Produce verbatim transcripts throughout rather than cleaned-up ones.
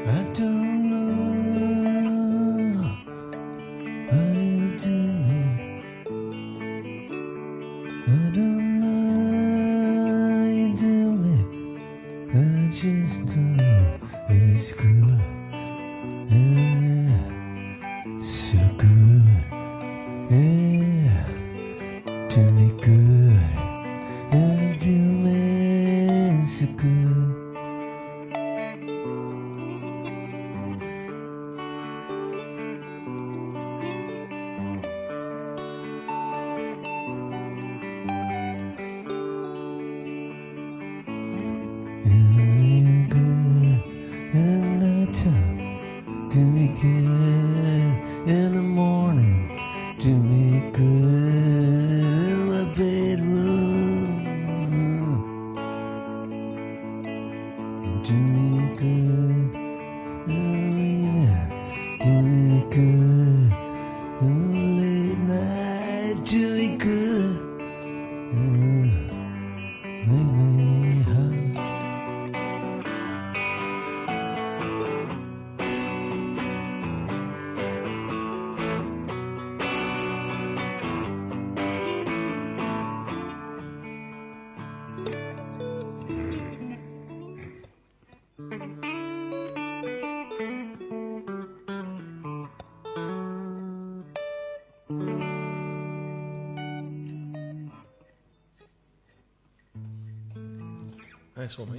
I don't know how you do me. I don't know how you do me. I just know it's good. Yeah, so good. Yeah, do me good. And do me so good. Do me good in the morning, do me good in my bedroom, do me good, Arena, do me good, oh, late night, do me good, uh, make me hot. Nice one, mate.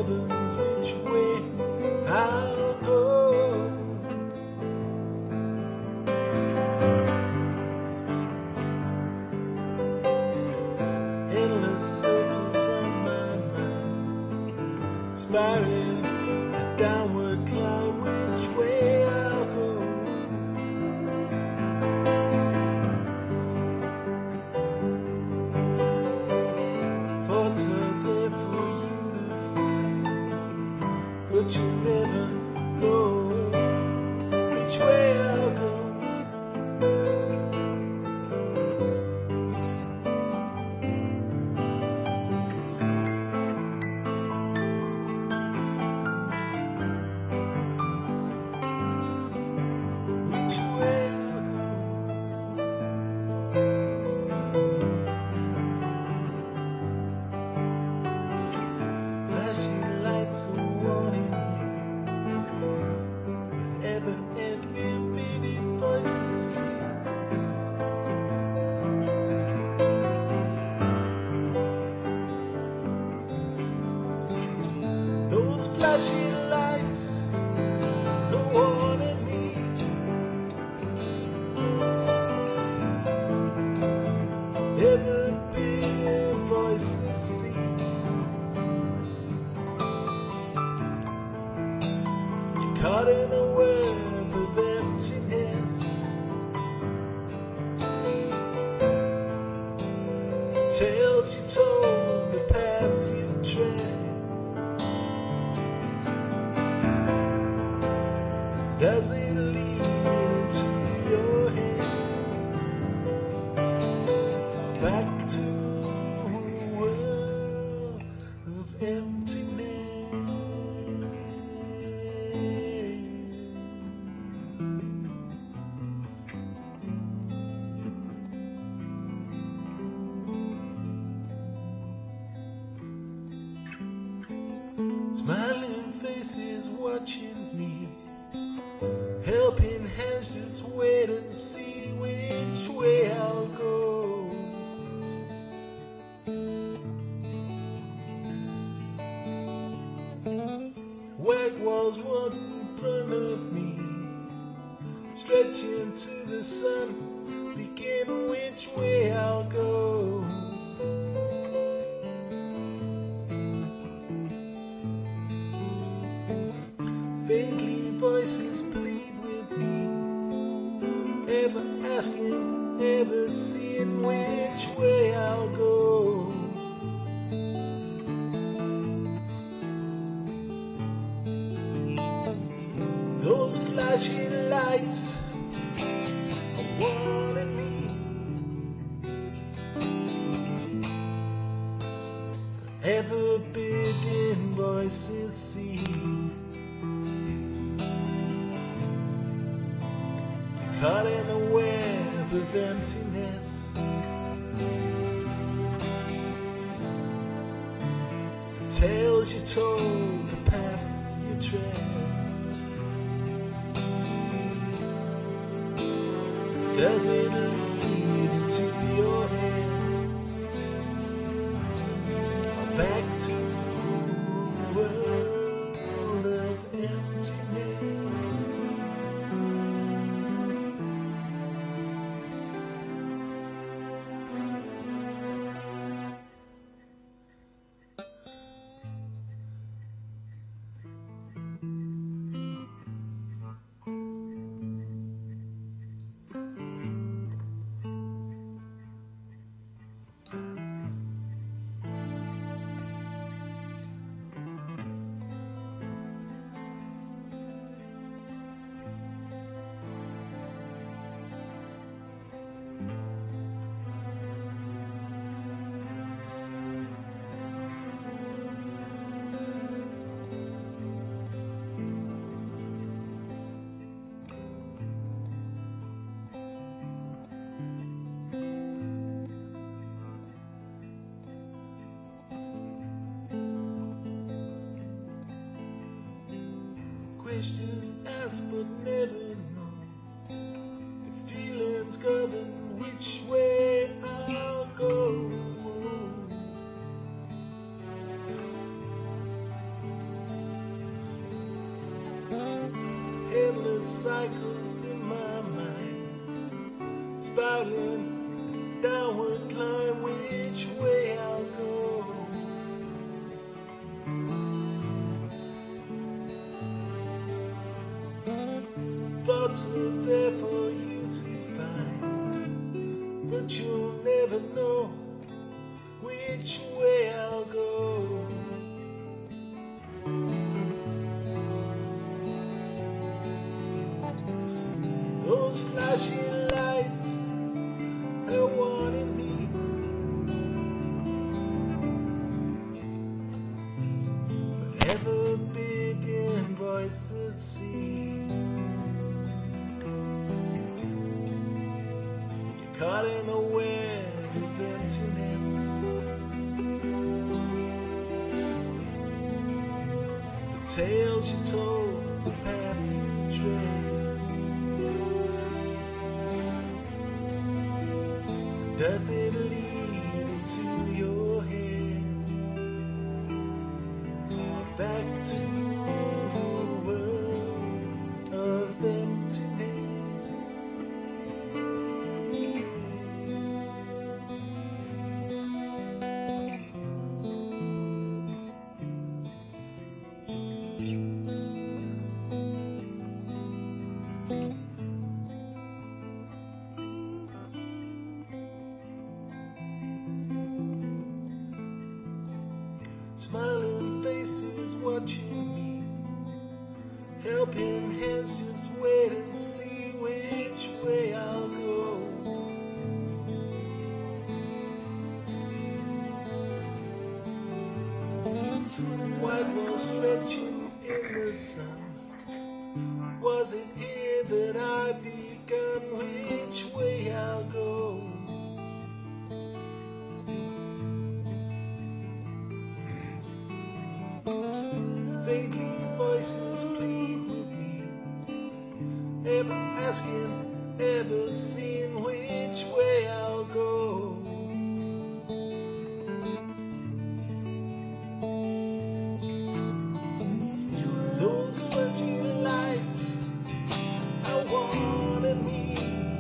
happens, which way I'll go. Endless circles on my mind, spiraling a downward climb, which way I'll go. Thoughts are there for you to find, but you never know which way I'll go. Those flashing lights, no warning me. Ever beating voices sing. You're caught in a web of emptiness. The tales you told, the path you tread. Does it lead into your head? Back to a world of emptiness. Smiling faces watching me, helping hands just wait and see which way I'll go. White walls walk in front of me, stretching to the sun, begin which way I'll go. Faintly voices plead with me, ever asking, ever seeing which way I'll go. Those flashing lights are warning me, ever bidding voices see. Caught in a web of emptiness. The tales you told, the path you tread. Does it lead into your head? Or back to a world of emptiness? Questions asked but never known. The feelings govern which way I'll go. endless cycles in my mind, spiraling a downward climb, which way I'll go. Thoughts are there for you to find, but you'll never know which way I'll go. Those flashing lights are warning me, whatever bidding voices see. You're caught in a web of emptiness. The tales you told, the path you tread, does it lead into your head, or back to the world of emptiness? Smiling faces watching me, helping hands just wait and see which way I'll go. White walls stretching in the sun, was it here that I begun? Which way I'll go? Faintly voices plead with me, ever asking, ever seeing which way I'll go. Those flashing lights are warning me,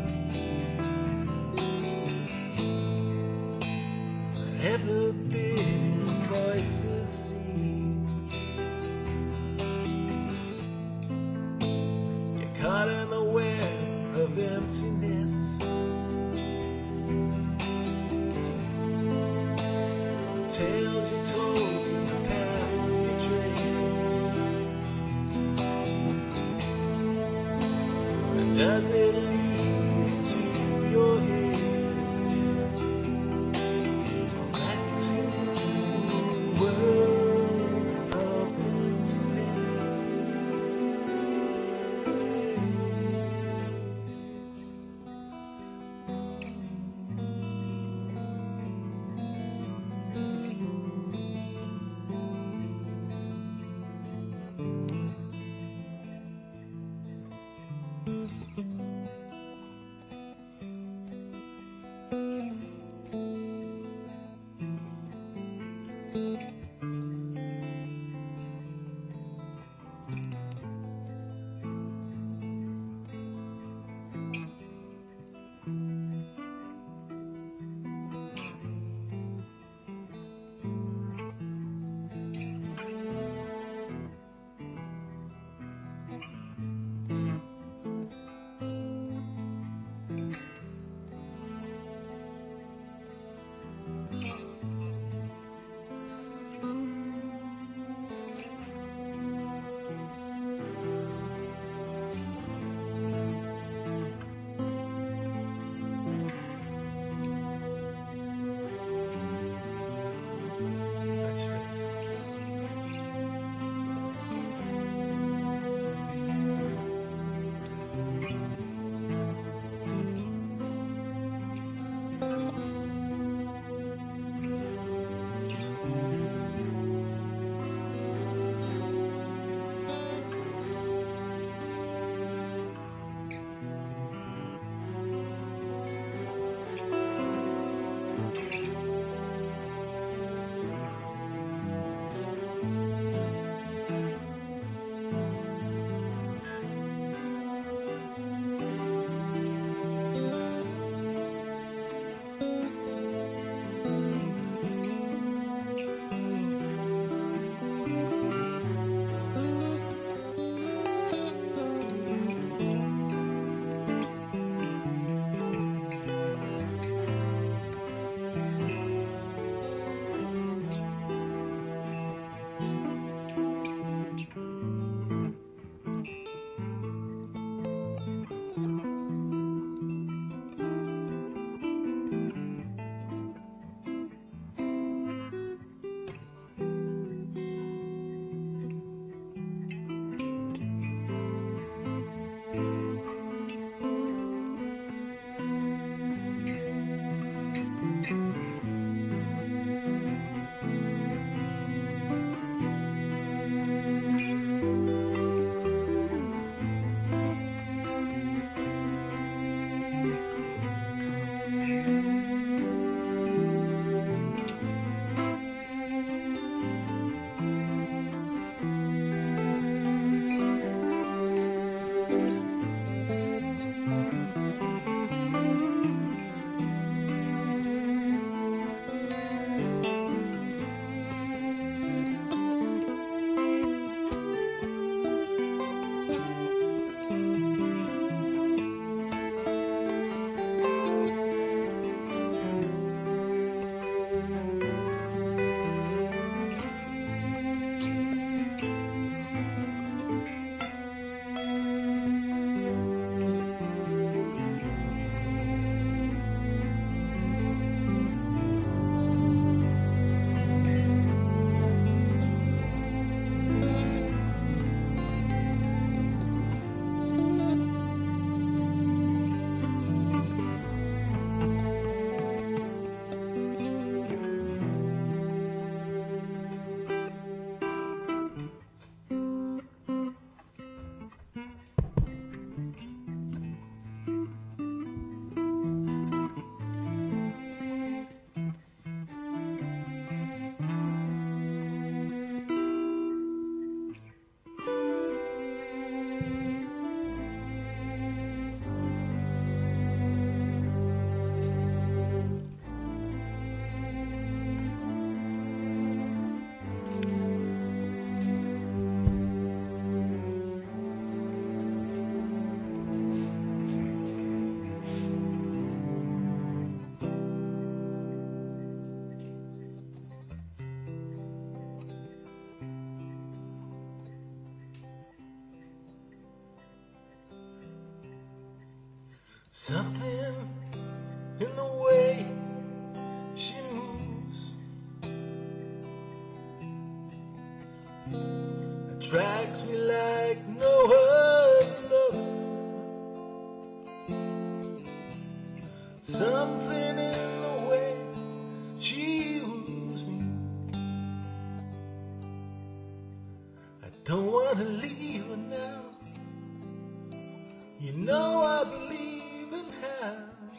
whatever bidding voices see. Caught in a web of emptiness. The tales you told, the path you tread, and does it lead to your head, or back to the world of emptiness? Something in the way she moves attracts me like no other lover. Something in the way she woos me. I don't want to leave her now. You know I believe in how.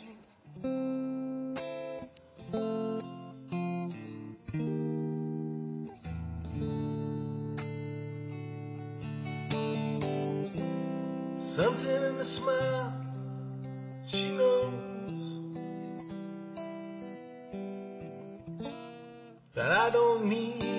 Something in the smile she knows that I don't need